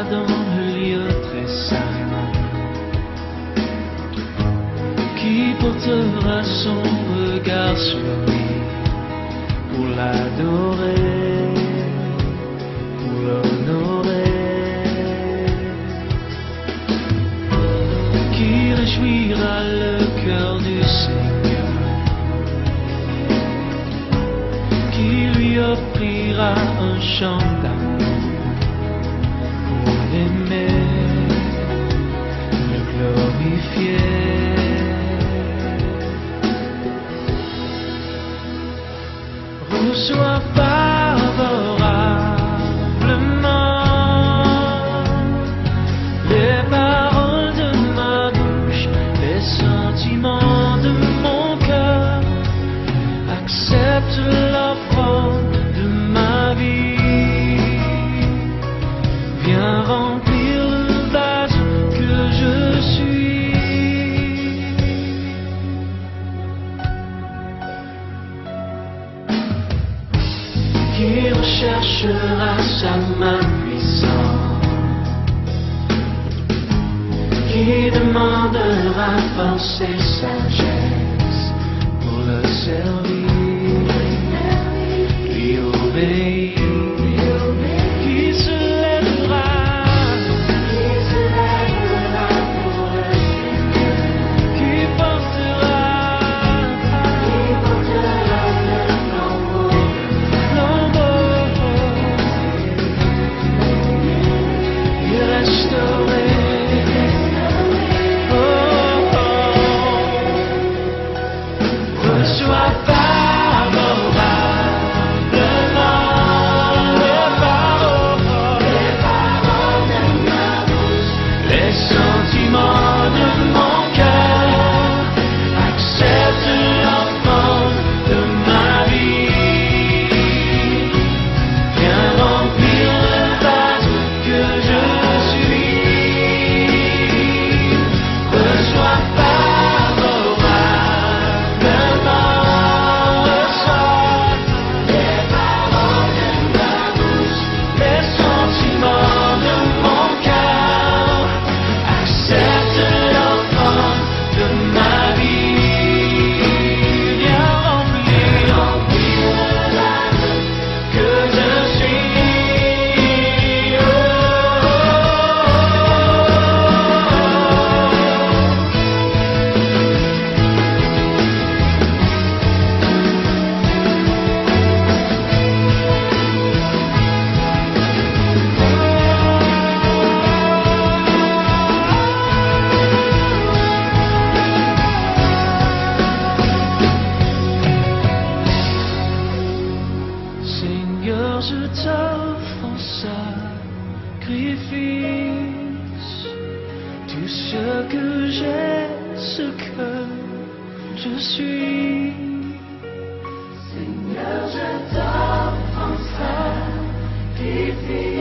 dans le lieu très saint, qui portera son regard sur lui pour l'adorer, pour l'honorer, qui réjouira le cœur du Seigneur, qui lui offrira un chant d'amour pour l'aimer, le glorifier. Reçois favorablement les paroles de ma bouche, les sentiments de mon cœur. Accepte l'offrande de ma vie. Viens remplir le vase que je suis. Qui recherchera sa main puissante, qui demandera force et sagesse pour le servir, lui obéir, qui se lèvera pour le Seigneur, qui portera le flambeau, et restaurer. Reçois favorablement les paroles de ma bouche, les sentiments de mon cœur. Accepte l'offrande de ma vie. Viens remplir le vase que je suis. Reçois Seigneur, je t'offre en sacrifice tout ce que j'ai, ce que je suis. Seigneur, je t'offre en sacrifice.